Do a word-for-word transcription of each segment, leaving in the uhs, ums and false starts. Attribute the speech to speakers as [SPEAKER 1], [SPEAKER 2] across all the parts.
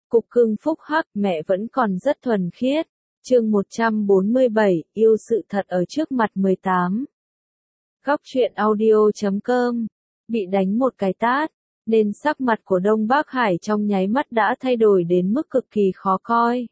[SPEAKER 1] Cục cưng phúc hắc, mẹ vẫn còn rất thuần khiết. Chương một trăm bốn mươi bảy, yêu sự thật ở trước mặt mười tám. Góc truyện audio chấm com. Bị đánh một cái tát, nên sắc mặt của Đông Bắc Hải trong nháy mắt đã thay đổi đến mức cực kỳ khó coi.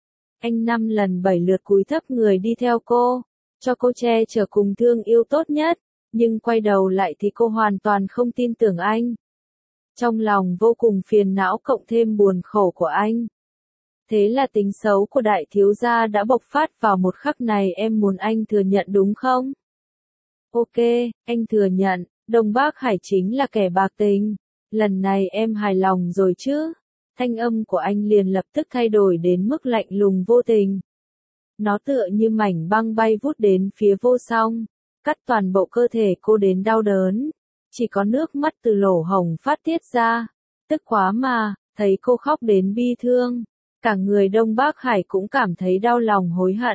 [SPEAKER 1] Anh năm lần bảy lượt cúi thấp người đi theo cô, cho cô che chở cùng thương yêu tốt nhất, nhưng quay đầu lại thì cô hoàn toàn không tin tưởng anh. Trong lòng vô cùng phiền não cộng thêm buồn khổ của anh. Thế là tính xấu của đại thiếu gia đã bộc phát vào một khắc này, em muốn anh thừa nhận đúng không? Ok, anh thừa nhận, Đông Bắc Hải chính là kẻ bạc tình. Lần này em hài lòng rồi chứ? Thanh âm của anh liền lập tức thay đổi đến mức lạnh lùng vô tình. Nó tựa như mảnh băng bay vút đến phía Vô Song, cắt toàn bộ cơ thể cô đến đau đớn. Chỉ có nước mắt từ lỗ hổng phát tiết ra. Tức quá mà, thấy cô khóc đến bi thương. Cả người Đông Bắc Hải cũng cảm thấy đau lòng hối hận.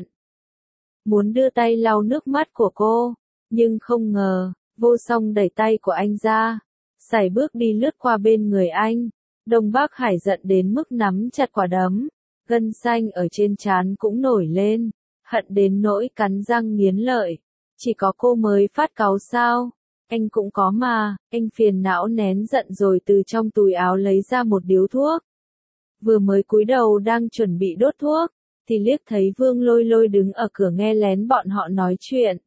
[SPEAKER 1] Muốn đưa tay lau nước mắt của cô, nhưng không ngờ, Vô Song đẩy tay của anh ra, sải bước đi lướt qua bên người anh. Đông Bắc Hải giận đến mức nắm chặt quả đấm, gân xanh ở trên trán cũng nổi lên, hận đến nỗi cắn răng nghiến lợi. Chỉ có cô mới phát cáu sao? Anh cũng có mà. Anh phiền não nén giận rồi từ trong túi áo lấy ra một điếu thuốc. Vừa mới cúi đầu đang chuẩn bị đốt thuốc, thì liếc thấy Vương Lôi Lôi đứng ở cửa nghe lén bọn họ nói chuyện.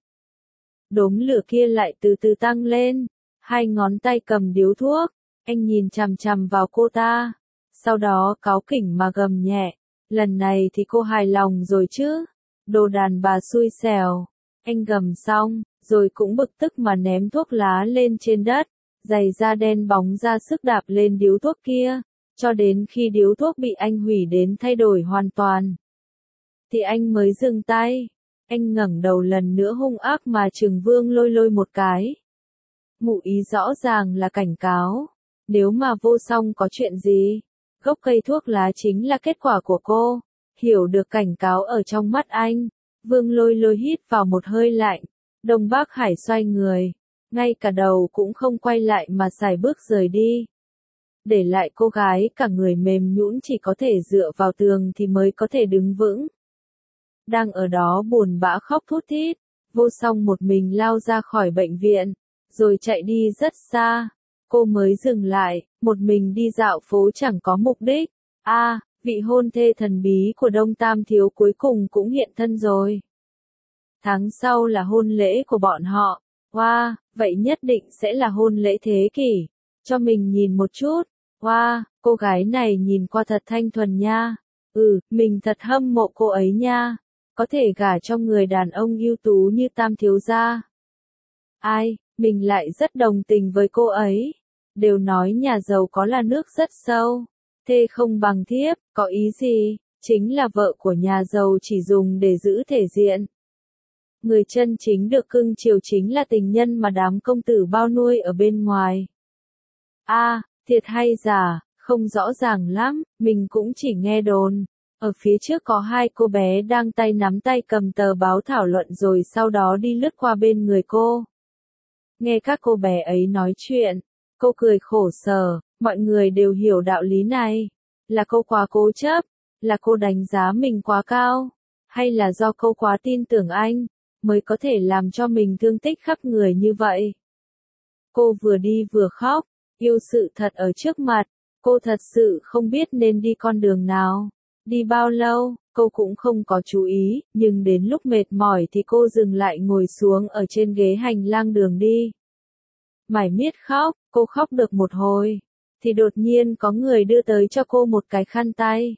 [SPEAKER 1] Đốm lửa kia lại từ từ tăng lên, hai ngón tay cầm điếu thuốc, anh nhìn chằm chằm vào cô ta, sau đó cáu kỉnh mà gầm nhẹ, lần này thì cô hài lòng rồi chứ, đồ đàn bà xui xẻo. Anh gầm xong, rồi cũng bực tức mà ném thuốc lá lên trên đất, giày da đen bóng ra sức đạp lên điếu thuốc kia, cho đến khi điếu thuốc bị anh hủy đến thay đổi hoàn toàn. Thì anh mới dừng tay, anh ngẩng đầu lần nữa hung ác mà trừng Vương Lôi Lôi một cái. Ngụ ý rõ ràng là cảnh cáo, nếu mà Vô Song có chuyện gì, gốc cây thuốc lá chính là kết quả của cô. Hiểu được cảnh cáo ở trong mắt anh, Vương Lôi Lôi hít vào một hơi lạnh. Đông Bắc Hải xoay người, ngay cả đầu cũng không quay lại mà sải bước rời đi. Để lại cô gái cả người mềm nhũn, chỉ có thể dựa vào tường thì mới có thể đứng vững. Đang ở đó buồn bã khóc thút thít, Vô Song một mình lao ra khỏi bệnh viện, rồi chạy đi rất xa. Cô mới dừng lại, một mình đi dạo phố chẳng có mục đích. A, à, vị hôn thê thần bí của Đông Tam Thiếu cuối cùng cũng hiện thân rồi. Tháng sau là hôn lễ của bọn họ. Wow, vậy nhất định sẽ là hôn lễ thế kỷ. Cho mình nhìn một chút. Wow, cô gái này nhìn qua thật thanh thuần nha. Ừ, mình thật hâm mộ cô ấy nha. Có thể gả cho người đàn ông ưu tú như Tam Thiếu gia. Ai, mình lại rất đồng tình với cô ấy. Đều nói nhà giàu có là nước rất sâu. Thê không bằng thiếp, có ý gì? Chính là vợ của nhà giàu chỉ dùng để giữ thể diện. Người chân chính được cưng chiều chính là tình nhân mà đám công tử bao nuôi ở bên ngoài. A, à, thiệt hay giả, không rõ ràng lắm, mình cũng chỉ nghe đồn. Ở phía trước có hai cô bé đang tay nắm tay cầm tờ báo thảo luận rồi sau đó đi lướt qua bên người cô. Nghe các cô bé ấy nói chuyện, cô cười khổ sở, mọi người đều hiểu đạo lý này. Là cô quá cố chấp, là cô đánh giá mình quá cao, hay là do cô quá tin tưởng anh, mới có thể làm cho mình thương tích khắp người như vậy. Cô vừa đi vừa khóc, yêu sự thật ở trước mặt, cô thật sự không biết nên đi con đường nào, đi bao lâu, cô cũng không có chú ý, nhưng đến lúc mệt mỏi thì cô dừng lại ngồi xuống ở trên ghế hành lang đường đi. Mải miết khóc, cô khóc được một hồi, thì đột nhiên có người đưa tới cho cô một cái khăn tay.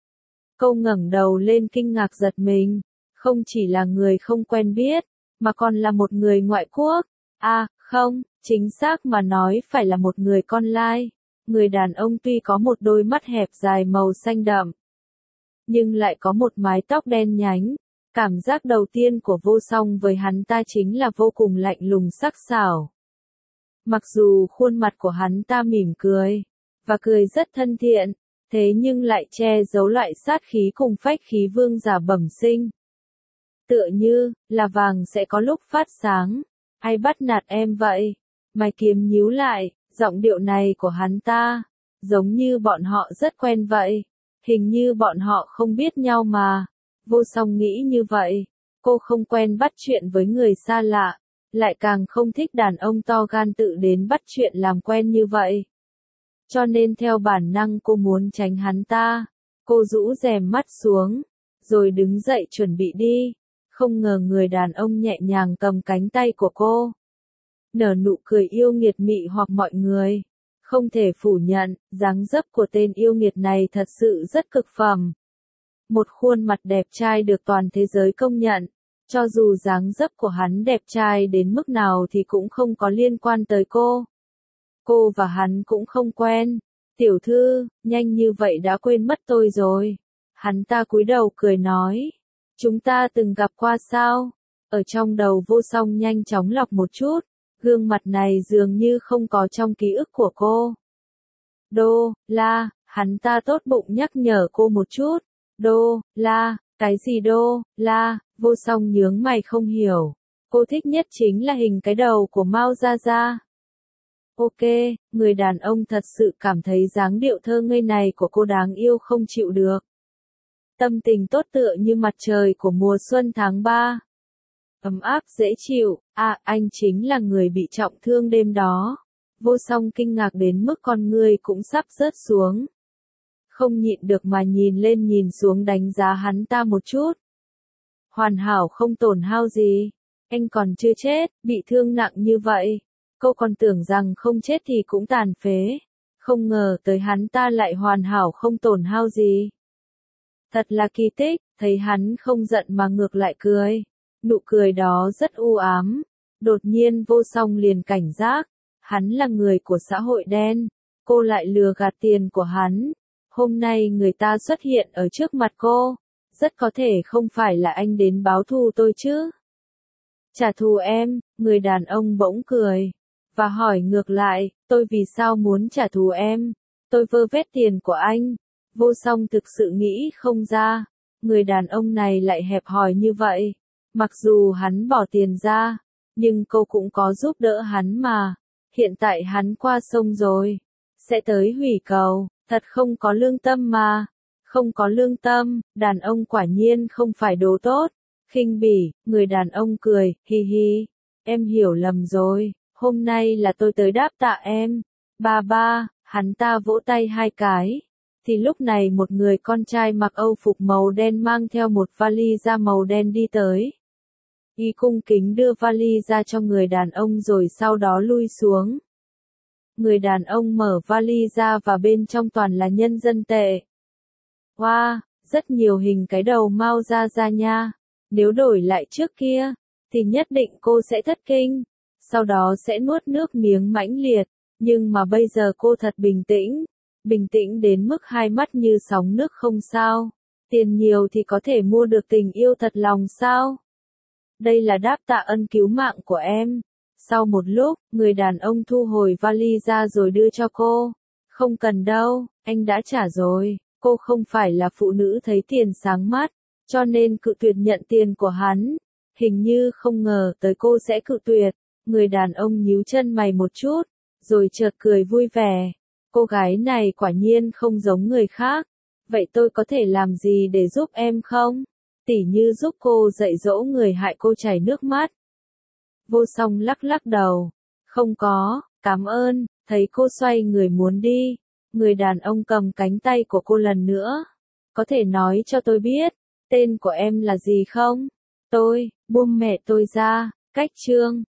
[SPEAKER 1] Cô ngẩng đầu lên kinh ngạc giật mình, không chỉ là người không quen biết, mà còn là một người ngoại quốc. À, không, chính xác mà nói phải là một người con lai. Người đàn ông tuy có một đôi mắt hẹp dài màu xanh đậm, nhưng lại có một mái tóc đen nhánh. Cảm giác đầu tiên của Vô Song với hắn ta chính là vô cùng lạnh lùng sắc sảo. Mặc dù khuôn mặt của hắn ta mỉm cười, và cười rất thân thiện, thế nhưng lại che giấu loại sát khí cùng phách khí vương giả bẩm sinh. Tựa như, là vàng sẽ có lúc phát sáng. Ai bắt nạt em vậy? Mày kiếm nhíu lại, giọng điệu này của hắn ta, giống như bọn họ rất quen vậy. Hình như bọn họ không biết nhau mà. Vô Song nghĩ như vậy. Cô không quen bắt chuyện với người xa lạ, lại càng không thích đàn ông to gan tự đến bắt chuyện làm quen như vậy. Cho nên theo bản năng cô muốn tránh hắn ta. Cô rũ rèm mắt xuống, rồi đứng dậy chuẩn bị đi. Không ngờ người đàn ông nhẹ nhàng cầm cánh tay của cô. Nở nụ cười yêu nghiệt mị hoặc mọi người. Không thể phủ nhận, dáng dấp của tên yêu nghiệt này thật sự rất cực phẩm. Một khuôn mặt đẹp trai được toàn thế giới công nhận. Cho dù dáng dấp của hắn đẹp trai đến mức nào thì cũng không có liên quan tới cô. Cô và hắn cũng không quen. Tiểu thư, nhanh như vậy đã quên mất tôi rồi. Hắn ta cúi đầu cười nói. Chúng ta từng gặp qua sao? Ở trong đầu Vô Song nhanh chóng lọc một chút. Gương mặt này dường như không có trong ký ức của cô. Đô, la, hắn ta tốt bụng nhắc nhở cô một chút. Đô, la, cái gì đô, la, Vô Song nhướng mày không hiểu. Cô thích nhất chính là hình cái đầu của Mao Gia Gia. Ok, người đàn ông thật sự cảm thấy dáng điệu thơ ngây này của cô đáng yêu không chịu được. Tâm tình tốt tựa như mặt trời của mùa xuân tháng ba. Ấm áp dễ chịu, à anh chính là người bị trọng thương đêm đó. Vô Song kinh ngạc đến mức con người cũng sắp rớt xuống. Không nhịn được mà nhìn lên nhìn xuống đánh giá hắn ta một chút. Hoàn hảo không tổn hao gì. Anh còn chưa chết, bị thương nặng như vậy. Cô còn tưởng rằng không chết thì cũng tàn phế. Không ngờ tới hắn ta lại hoàn hảo không tổn hao gì. Thật là kỳ tích, thấy hắn không giận mà ngược lại cười. Nụ cười đó rất u ám. Đột nhiên Vô Song liền cảnh giác. Hắn là người của xã hội đen. Cô lại lừa gạt tiền của hắn. Hôm nay người ta xuất hiện ở trước mặt cô. Rất có thể không phải là anh đến báo thù tôi chứ. Trả thù em, người đàn ông bỗng cười. Và hỏi ngược lại, tôi vì sao muốn trả thù em? Tôi vơ vét tiền của anh. Vô Song thực sự nghĩ không ra. Người đàn ông này lại hẹp hòi như vậy. Mặc dù hắn bỏ tiền ra, nhưng cô cũng có giúp đỡ hắn mà. Hiện tại hắn qua sông rồi. Sẽ tới hủy cầu. Thật không có lương tâm mà. Không có lương tâm, đàn ông quả nhiên không phải đồ tốt. Khinh bỉ, người đàn ông cười, hi hi. Em hiểu lầm rồi, hôm nay là tôi tới đáp tạ em. Ba ba, hắn ta vỗ tay hai cái. Thì lúc này một người con trai mặc âu phục màu đen mang theo một vali da màu đen đi tới. Y cung kính đưa vali ra cho người đàn ông rồi sau đó lui xuống. Người đàn ông mở vali ra và bên trong toàn là nhân dân tệ. Wow, rất nhiều hình cái đầu Mao Gia Gia nha. Nếu đổi lại trước kia, thì nhất định cô sẽ thất kinh. Sau đó sẽ nuốt nước miếng mãnh liệt. Nhưng mà bây giờ cô thật bình tĩnh. Bình tĩnh đến mức hai mắt như sóng nước không sao. Tiền nhiều thì có thể mua được tình yêu thật lòng sao? Đây là đáp tạ ân cứu mạng của em. Sau một lúc, người đàn ông thu hồi vali ra rồi đưa cho cô. Không cần đâu, anh đã trả rồi. Cô không phải là phụ nữ thấy tiền sáng mắt, cho nên cự tuyệt nhận tiền của hắn. Hình như không ngờ tới cô sẽ cự tuyệt. Người đàn ông nhíu chân mày một chút, rồi chợt cười vui vẻ. Cô gái này quả nhiên không giống người khác. Vậy tôi có thể làm gì để giúp em không? Tỉ như giúp cô dạy dỗ người hại cô chảy nước mắt. Vô Song lắc lắc đầu. Không có, cảm ơn. Thấy cô xoay người muốn đi. Người đàn ông cầm cánh tay của cô lần nữa. Có thể nói cho tôi biết, tên của em là gì không? Tôi, buông mẹ tôi ra, cách chương.